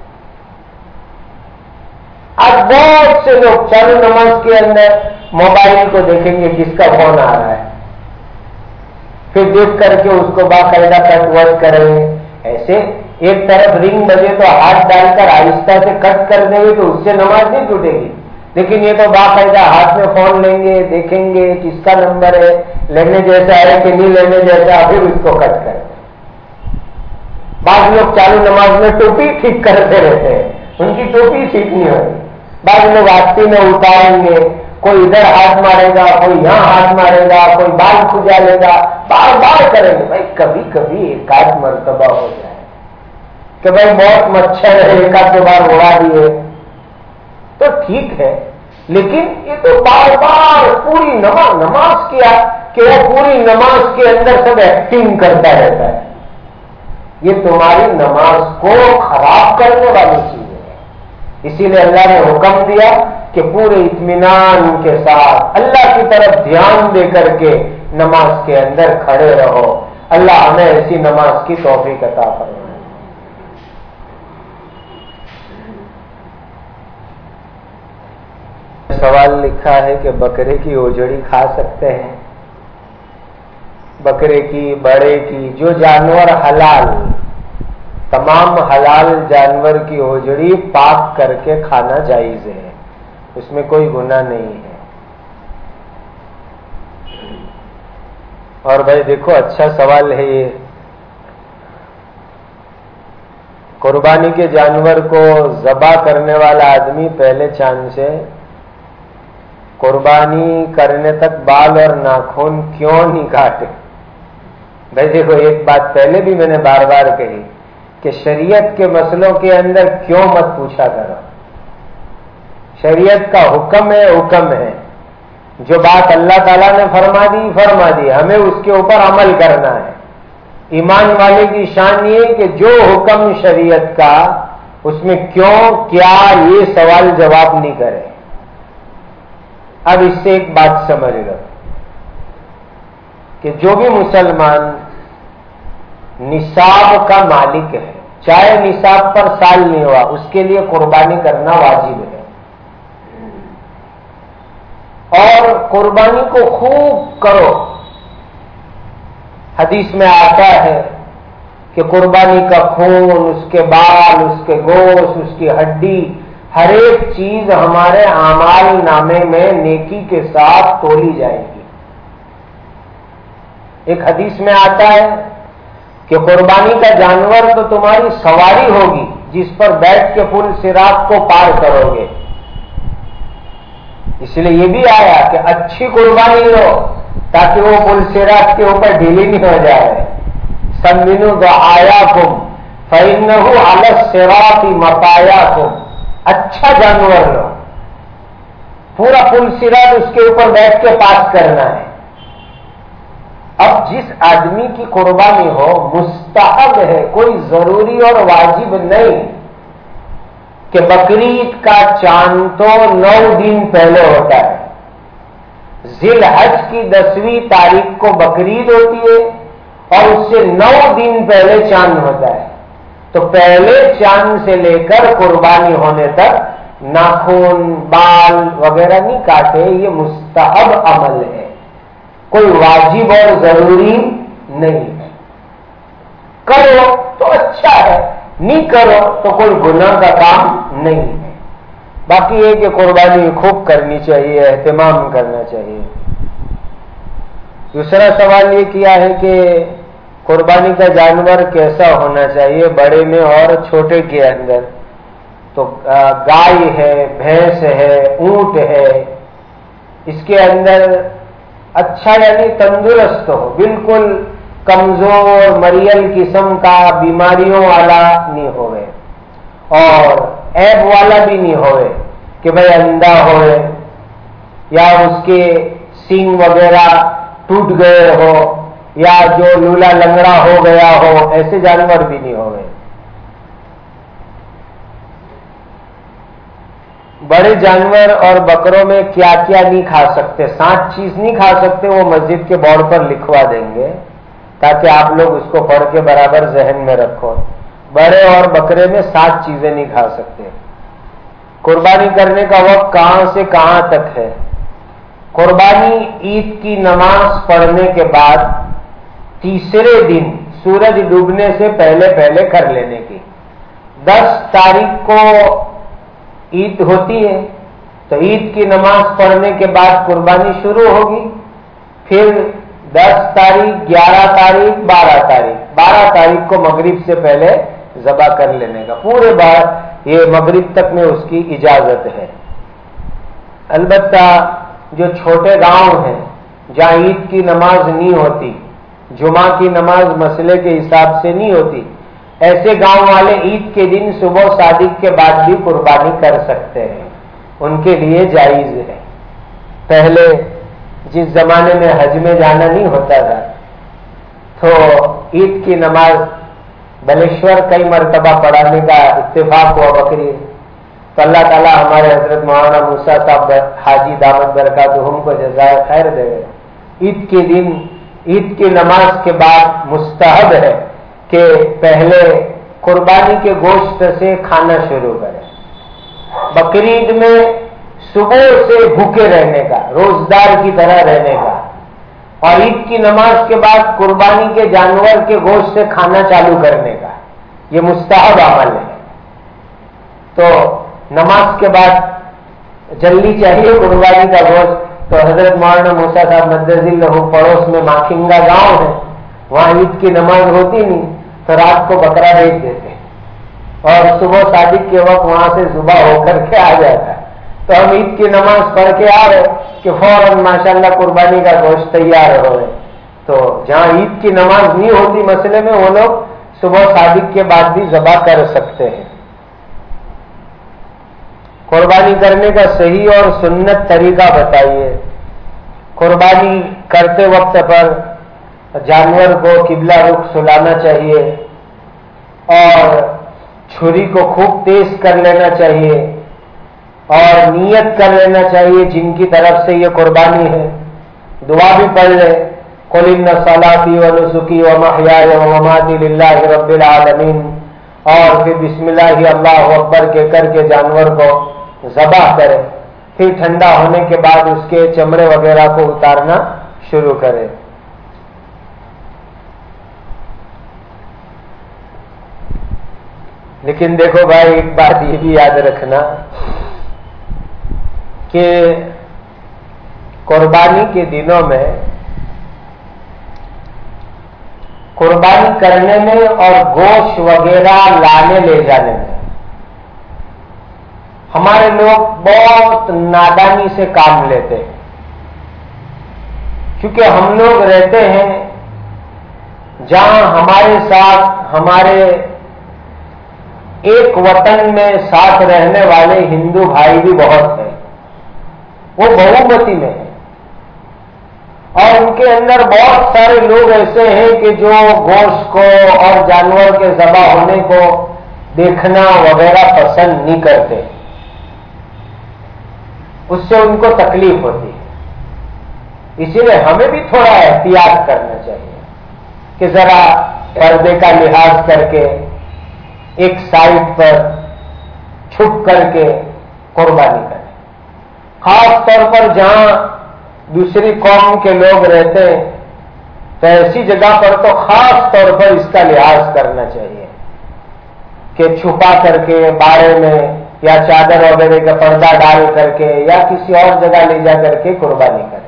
[SPEAKER 1] آج بہت سے لوگ چالو نماز کے اندر موبائل کو دیکھیں گے کس کا فون آ رہا ہے، پھر دیکھ کر کے اس کو باقاعدہ کٹ وٹ کریں گے، ایسے ایک طرف رنگ بجے تو ہاتھ ڈال کر آہستہ سے کٹ کر دیں گے تو اس سے نماز نہیں ٹوٹے گی، لیکن یہ تو باقاعدہ ہاتھ میں فون لیں گے، دیکھیں گے کس کا نمبر ہے، لینے جیسا ہے کہ نہیں لینے جیسا، پھر اس کو کٹ کریں۔ بعض لوگ چالو نماز میں ٹوپی ٹھیک کرتے رہتے ہیں، ان کی ٹوپی ٹھیک نہیں ہوتی، بعض لوگ آستی میں اتاریں گے، کوئی ادھر ہاتھ مارے گا، کوئی یہاں ہاتھ مارے گا، کوئی بال کھجا لے گا، بار بار کریں گے۔ بھائی کبھی کبھی ایک آدھ مرتبہ ہو جائے کہ بھائی بہت مچھر ہے، ایک آدھ دو بار اڑا دیے تو ٹھیک ہے، لیکن یہ تو بار بار پوری نماز کیا کہ وہ پوری نماز کے اندر سب ایکٹنگ کرتا رہتا ہے، یہ تمہاری نماز کو خراب کرنے والی چیز ہے۔ اسی لیے اللہ نے حکم دیا کہ پورے اطمینان کے ساتھ اللہ کی طرف دھیان دے کر کے نماز کے اندر کھڑے رہو۔ اللہ ہمیں ایسی نماز کی توفیق عطا فرمائے۔ سوال لکھا ہے کہ بکرے کی اوجڑی کھا سکتے ہیں؟ بکرے کی، بڑے کی، جو جانور حلال، تمام حلال جانور کی اوجڑی پاک کر کے کھانا جائز ہے، اس میں کوئی گناہ نہیں ہے۔ اور بھائی دیکھو اچھا سوال ہے یہ، قربانی کے جانور کو ذبح کرنے والا آدمی پہلے چاند سے قربانی کرنے تک بال اور ناخن کیوں نہیں کاٹے؟ بھائی دیکھو ایک بات پہلے بھی میں نے بار بار کہی کہ شریعت کے مسئلوں کے اندر کیوں مت پوچھا کرو، شریعت کا حکم ہے، حکم ہے، جو بات اللہ تعالیٰ نے فرما دی، ہمیں اس کے اوپر عمل کرنا ہے۔ ایمان والے کی شان یہ کہ جو حکم شریعت کا اس میں کیوں کیا یہ سوال جواب نہیں کرے۔ اب اس سے ایک بات سمجھ لو کہ جو بھی مسلمان نصاب کا مالک ہے، چاہے نصاب پر سال نہیں ہوا، اس کے لیے قربانی کرنا واجب ہے، اور قربانی کو خوب کرو۔ حدیث میں آتا ہے کہ قربانی کا خون، اس کے بال، اس کے گوشت، اس کی ہڈی، ہر ایک چیز ہمارے اعمال نامے میں نیکی کے ساتھ تولی جائے گی۔ ایک حدیث میں آتا ہے کہ قربانی کا جانور تو تمہاری سواری ہوگی جس پر بیٹھ کے پل صراط کو پار کرو گے، اس لیے یہ بھی آیا کہ اچھی قربانی لو تاکہ وہ پل صراط کے اوپر ڈھیلی نہیں ہو جائے۔ سمنوا ضحایاکم فإنہ علی الصراط مطایاکم، اچھا جانور لو، پورا پل صراط اس کے اوپر بیٹھ کے پاس کرنا ہے۔ اب جس آدمی کی قربانی ہو مستحب ہے، کوئی ضروری اور واجب نہیں کہ بقرعید کا چاند تو 9 دن پہلے ہوتا ہے، ذی الحج کی 10ویں تاریخ کو بقرعید ہوتی ہے اور اس سے 9 دن پہلے چاند ہوتا ہے، تو پہلے چاند سے لے کر قربانی ہونے تک ناخن، بال وغیرہ نہیں کاٹے، یہ مستحب عمل ہے، کوئی واجب اور ضروری نہیں ہے۔ کرو تو اچھا ہے، نہیں کرو تو کوئی گناہ کا کام نہیں ہے۔ باقی یہ کہ قربانی خوب کرنی چاہیے، اہتمام کرنا چاہیے۔ دوسرا سوال یہ کیا ہے کہ قربانی کا جانور کیسا ہونا چاہیے، بڑے میں اور چھوٹے کے اندر؟ تو گائے ہے، بھینس ہے، اونٹ ہے، اس کے اندر اچھا یعنی تندرست ہو، بالکل کمزور مریل قسم کا بیماریوں والا نہیں ہوئے اور عیب والا بھی نہیں ہوئے کہ بھئی اندھا ہوئے یا اس کے سینگ وغیرہ ٹوٹ گئے ہو یا جو لولا لنگڑا ہو گیا ہو، ایسے جانور بھی نہیں ہوئے۔ بڑے جانور اور بکروں میں کیا کیا نہیں کھا سکتے؟ 7 چیز نہیں کھا سکتے، وہ مسجد کے بورڈ پر لکھوا دیں گے تاکہ آپ لوگ اس کو پڑھ کے برابر ذہن میں رکھو۔ بڑے اور بکرے میں 7 چیزیں نہیں کھا سکتے۔ قربانی کرنے کا وقت کہاں سے کہاں تک ہے؟ قربانی عید کی نماز پڑھنے کے بعد تیسرے دن سورج ڈوبنے سے پہلے کر لینے کی۔ 10 تاریخ کو عید ہوتی ہے تو عید کی نماز پڑھنے کے بعد قربانی شروع ہوگی، پھر 10 تاریخ 11 تاریخ 12 تاریخ 12 تاریخ کو مغرب سے پہلے ذبح کر لینے کا، پورے بار یہ مغرب تک میں اس کی اجازت ہے۔ البتہ جو چھوٹے گاؤں ہیں جہاں عید کی نماز نہیں ہوتی، جمعہ کی نماز مسئلے کے حساب سے نہیں ہوتی، ایسے گاؤں والے عید کے دن صبح صادق کے بعد بھی قربانی کر سکتے ہیں، ان کے لیے جائز ہے۔ پہلے جس زمانے میں حج میں جانا نہیں ہوتا تھا تو عید کی نماز بلیشور کئی مرتبہ پڑھانے کا اتفاق ہوا بقرعید، تو اللہ تعالیٰ ہمارے حضرت مولانا موسیٰ صاحب حاجی دامت برکاتہم کو جزائے خیر دے گئے۔ عید کے دن عید کی نماز کے بعد مستحب ہے کہ پہلے قربانی کے گوشت سے کھانا شروع کریں۔ بقرعید میں صبح سے بھوکے رہنے کا، روزدار کی طرح رہنے کا، اور عید کی نماز کے بعد قربانی کے جانور کے گوشت سے کھانا چالو کرنے کا، یہ مستحب عمل ہے۔ تو نماز کے بعد جلدی چاہیے قربانی کا گوشت، تو حضرت مولانا موسیٰ صاحب مدذ اللہ پڑوس میں ماکھنگا گاؤں ہے، وہاں عید کی نماز ہوتی نہیں تو رات کو بکرا بیچ دیتے اور صبح صادق کے وقت وہاں سے ذبح ہو کر کے آ جاتا ہے، تو ہم عید کی نماز پڑھ کے آ رہے کہ فوراً ماشاءاللہ قربانی کا گوشت تیار ہو گئے۔ تو جہاں عید کی نماز نہیں ہوتی مسئلے میں، وہ لوگ صبح صادق کے بعد بھی ذبح کر سکتے ہیں۔ قربانی کرنے کا صحیح اور سنت طریقہ بتائیے۔ قربانی کرتے وقت پر جانور کو قبلہ رخ سلانا چاہیے اور چھری کو خوب تیز کر لینا چاہیے اور نیت کر لینا چاہیے جن کی طرف سے یہ قربانی ہے، دعا بھی پڑھ لے، قل ان صلاتی و نسکی و محیای و مماتی للہ رب العالمین، اور پھر بسم اللہ اللہ اکبر کے کر کے جانور کو ذبح کرے، پھر ٹھنڈا ہونے کے بعد اس کے چمڑے وغیرہ کو اتارنا شروع کرے۔ لیکن دیکھو بھائی، ایک بات یہ بھی یاد رکھنا کہ قربانی کے دنوں میں قربانی کرنے میں اور گوشت وغیرہ لانے لے جانے میں ہمارے لوگ بہت نادانی سے کام لیتے ہیں، کیونکہ ہم لوگ رہتے ہیں جہاں ہمارے ساتھ ہمارے ایک وطن میں ساتھ رہنے والے ہندو بھائی بھی بہت ہیں، وہ بہومتی میں ہیں، اور ان کے اندر بہت سارے لوگ ایسے ہیں کہ جو گوشت کو اور جانور کے ذبح ہونے کو دیکھنا وغیرہ پسند نہیں کرتے، اس سے ان کو تکلیف ہوتی ہے۔ اسی لیے ہمیں بھی تھوڑا احتیاط کرنا چاہیے کہ ذرا پردے کا لحاظ کر کے ایک سائڈ پر چھپ کر کے قربانی کریں، خاص طور پر جہاں دوسری قوم کے لوگ رہتے ہیں تو ایسی جگہ پر تو خاص طور پر اس کا لحاظ کرنا چاہیے کہ چھپا کر کے بارے میں یا چادر وغیرہ کا پردہ ڈال کر کے یا کسی اور جگہ لے جا کر کے قربانی کریں،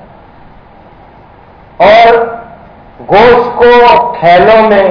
[SPEAKER 1] اور گوشت کو تھیلوں میں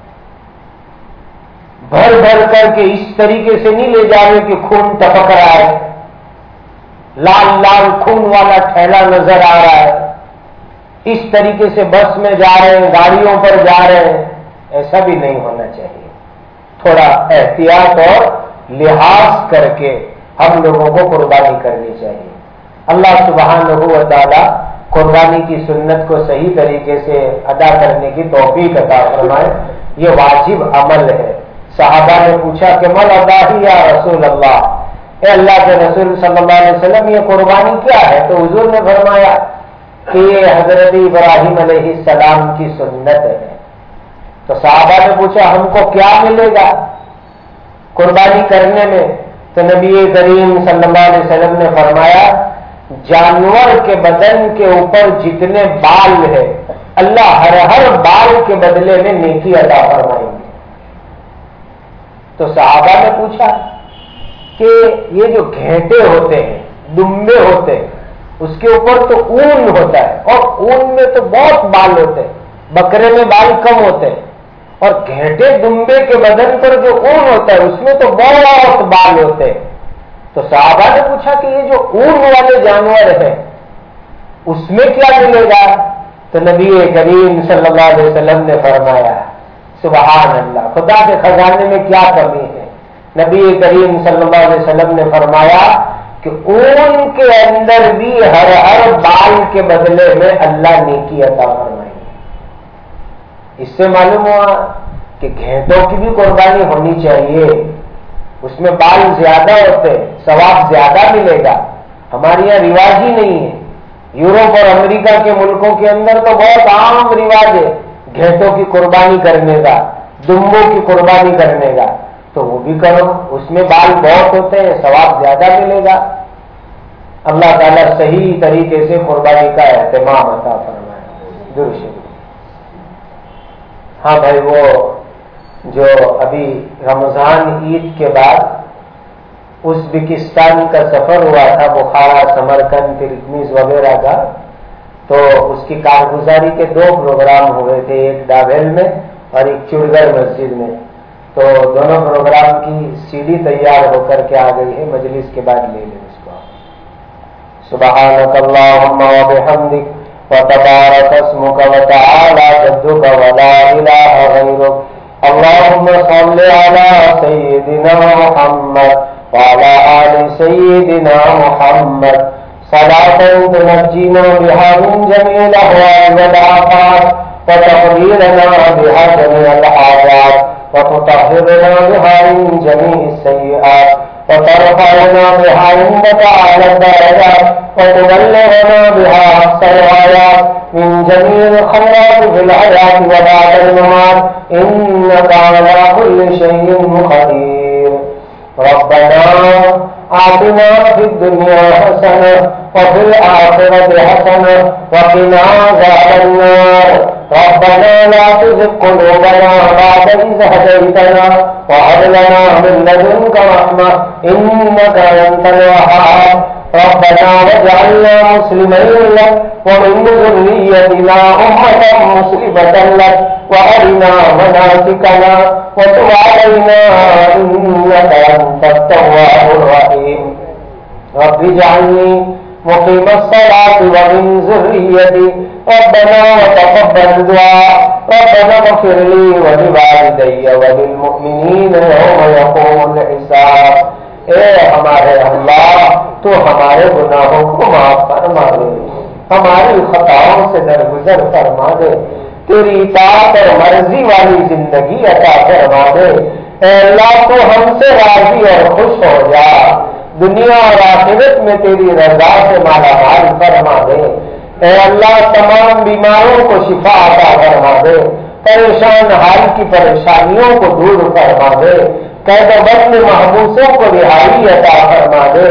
[SPEAKER 1] بھر بھر کر کے اس طریقے سے نہیں لے جا رہے کہ خون ٹپک رہا ہے، لال لال خون والا تھیلا نظر آ رہا ہے، اس طریقے سے بس میں جا رہے ہیں، گاڑیوں پر جا رہے ہیں، ایسا بھی نہیں ہونا چاہیے۔ تھوڑا احتیاط اور لحاظ کر کے ہم لوگوں کو قربانی کرنی چاہیے۔ اللہ سبحانہ و تعالی قربانی کی سنت کو صحیح طریقے سے ادا کرنے کی توفیق عطا فرمائے۔ یہ واجب عمل ہے۔ صحابہ نے پوچھا کہ مل اضاحی یا رسول اللہ، اے اللہ کے رسول صلی اللہ علیہ وسلم یہ قربانی کیا ہے؟ تو حضور نے فرمایا کہ یہ حضرت ابراہیم علیہ السلام کی سنت ہے۔ تو صحابہ نے پوچھا ہم کو کیا ملے گا قربانی کرنے میں؟ تو نبی کریم صلی اللہ علیہ وسلم نے فرمایا جانور کے بدن کے اوپر جتنے بال ہے اللہ ہر بال کے بدلے میں نیکی عطا فرمائیں گے۔ تو صحابہ نے پوچھا کہ یہ جو گھینٹے ہوتے ہیں، دمبے ہوتے ہیں، اس کے اوپر تو اون ہوتا ہے، اور اون میں تو بہت بال ہوتے ہیں، بکرے میں بال کم ہوتے ہیں، اور گھیٹے دمبے کے بدن پر جو اون ہوتا ہے اس میں تو بہت بال ہوتے ہیں۔ تو صحابہ نے پوچھا کہ یہ جو اون والے جانور ہیں اس میں کیا ملے گا؟ تو نبی کریم صلی اللہ علیہ وسلم نے فرمایا سبحان اللہ، خدا کے خزانے میں کیا کمی ہے؟ نبی کریم صلی اللہ علیہ وسلم نے فرمایا کہ اون کے اندر بھی ہر بال کے بدلے میں اللہ نیکی عطا فرمائے۔ اس سے معلوم ہوا کہ گھیٹوں کی بھی قربانی ہونی چاہیے، اس میں بال زیادہ ہوتے، ثواب زیادہ ملے گا۔ ہمارے یہاں رواج ہی نہیں ہے، یورپ اور امریکہ کے ملکوں کے اندر تو بہت عام رواج ہے گھیٹوں کی قربانی کرنے کا، دمبوں کی قربانی کرنے کا، تو وہ بھی کرو، اس میں بال بہت ہوتے ہیں، ثواب زیادہ ملے گا۔ اللہ تعالیٰ صحیح طریقے سے قربانی کا اہتمام عطا فرمائے۔ درود۔ ہاں بھائی، وہ جو ابھی رمضان عید کے بعد ازبکستان کا سفر ہوا تھا، بخارا، سمرقند، ترکمیز وغیرہ کا، تو اس کی کارگزاری کے 2 پروگرام ہوئے تھے، ایک ڈابھیل میں اور ایک چڑگر مسجد میں۔ تو دونوں پروگرام کی سی ڈی تیار ہو کر کے آ گئی ہے، مجلس کے بعد لے لیں اس کو۔ سبحانک اللہم وبحمدک وتبارک اسمک وتعالی جدک ولا الہ غیرک، اللہم صل علی سیدنا محمد وعلى آل سيدنا محمد صلاة تنجينا بها من جميع الأهوال والآفات وتقضينا بها جميع الحاجات وتطهرنا بها من جميع السيئات وترفعنا بها عندك أعلى الدرجات وتبلغنا بها أقصى الغايات من جميع الخيرات في الحياة وبعد الممات إنك على كل شيء قدير۔ ربنا آتنا في الدنيا حسنة وفي الآخرة حسنة وقنا عذاب النار، ربنا لا تزغ قلوبنا بعد إذ هديتنا وهب لنا من لدنك رحمة إنك أنت الوهاب، ربنا واجعلنا مسلمين لك ومن ذريتنا أمة مسلمة لك وأرنا مناسكنا وتب علينا إنك أنت التواب الرحيم، رب اجعلني مقيم الصلاة ومن ذريتي ربنا وتقبل دعاء، ربنا اغفر لي ولوالدي وللمؤمنين يوم يقوم الحساب۔ اے ہمارے اللہ، تو ہمارے گناہوں کو معاف فرما دے، ہماری خطاؤں سے درگزر فرما دے، تیری اطاعت اور مرضی والی زندگی عطا فرما دے۔ اے اللہ، تو ہم سے راضی اور خوش ہو جا، دنیا اور آخرت میں تیری رضا سے مالا مال فرما دے۔ اے اللہ، تمام بیماروں کو شفا عطا فرما دے، پریشان حال کی پریشانیوں کو دور فرما دے، قید و بند محبوسوں کو رہائی عطا فرما دے،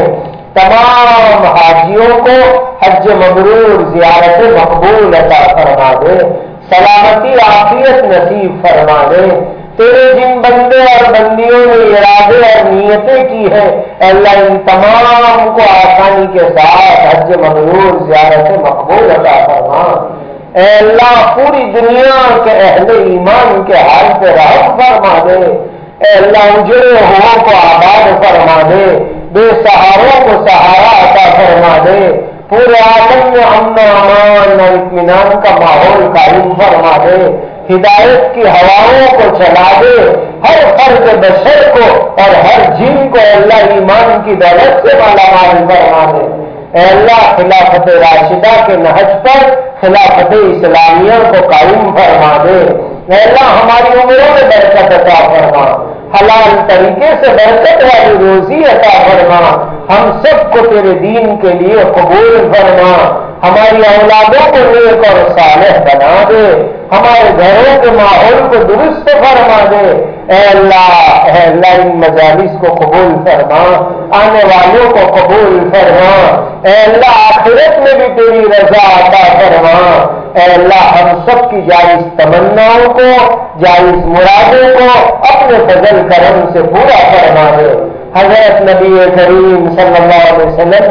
[SPEAKER 1] تمام حاجیوں کو حج مبرور، زیارت مقبول عطا فرما دے، سلامتی عافیت نصیب فرما دے۔ تیرے جن بندے اور بندیوں نے ارادے اور نیتیں کی ہیں، اللہ ان تمام کو آسانی کے ساتھ حج مبرور، زیارت مقبول عطا فرما۔ اے اللہ، پوری دنیا کے اہل ایمان کے حال پہ رحم فرما دے۔ اے اللہ، اجڑے ہوں کو آباد فرما دے، بے سہاروں کو سہارا عطا فرما دے، پورے عالم میں امن و امان اور اطمینان کا ماحول قائم فرما دے، ہدایت کی ہواؤں کو چلا دے، ہر فرد بشر کو اور ہر جن کو اللہ ایمان کی دولت سے مالا مال فرما دے۔ اے اللہ، خلافت راشدہ کے نہج پر خلافت اسلامیہ کو قائم فرما دے۔ اے اللہ، ہماری عمروں میں برکت عطا فرما، حلال طریقے سے برکت والی روزی عطا فرما، ہم سب کو تیرے دین کے لیے قبول فرما، ہماری اولادوں کو نیک اور صالح بنا دے، ہمارے گھروں کے ماحول کو درست فرما دے۔ اے اللہ ان مجالس کو قبول فرما، آنے والوں کو قبول فرما۔ اے اللہ، آخرت میں بھی تیری رضا عطا فرما۔ اے اللہ، ہم سب کی جائز تمناؤں کو، جائز مرادوں کو اپنے فضل کرم سے پورا فرما دے۔ حضرت نبی کریم صلی اللہ علیہ وسلم نے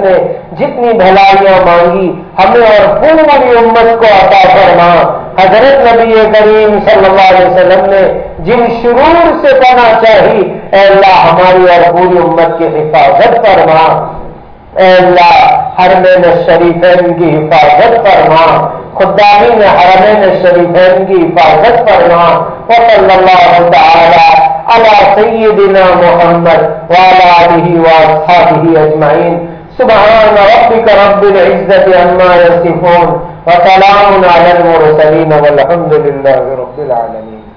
[SPEAKER 1] جتنی بھلائیاں مانگی ہمیں اور پوری امت کو عطا فرما۔ حضرت نبی کریم صلی اللہ علیہ وسلم نے جن شرور سے پناہ چاہی، اے اللہ ہماری اور پوری امت کی حفاظت فرما۔ اے اللہ حرمین شریفین کی حفاظت فرما، خدامین حرمین شریفین کی حفاظت فرما۔ وصلی اللہ تعالی علی سیدنا محمد وعلی آلہ واصحابہ اجمعین۔ سبحان ربک رب العزۃ عما یصفون وسلام علی المرسلین والحمد للہ رب العالمین۔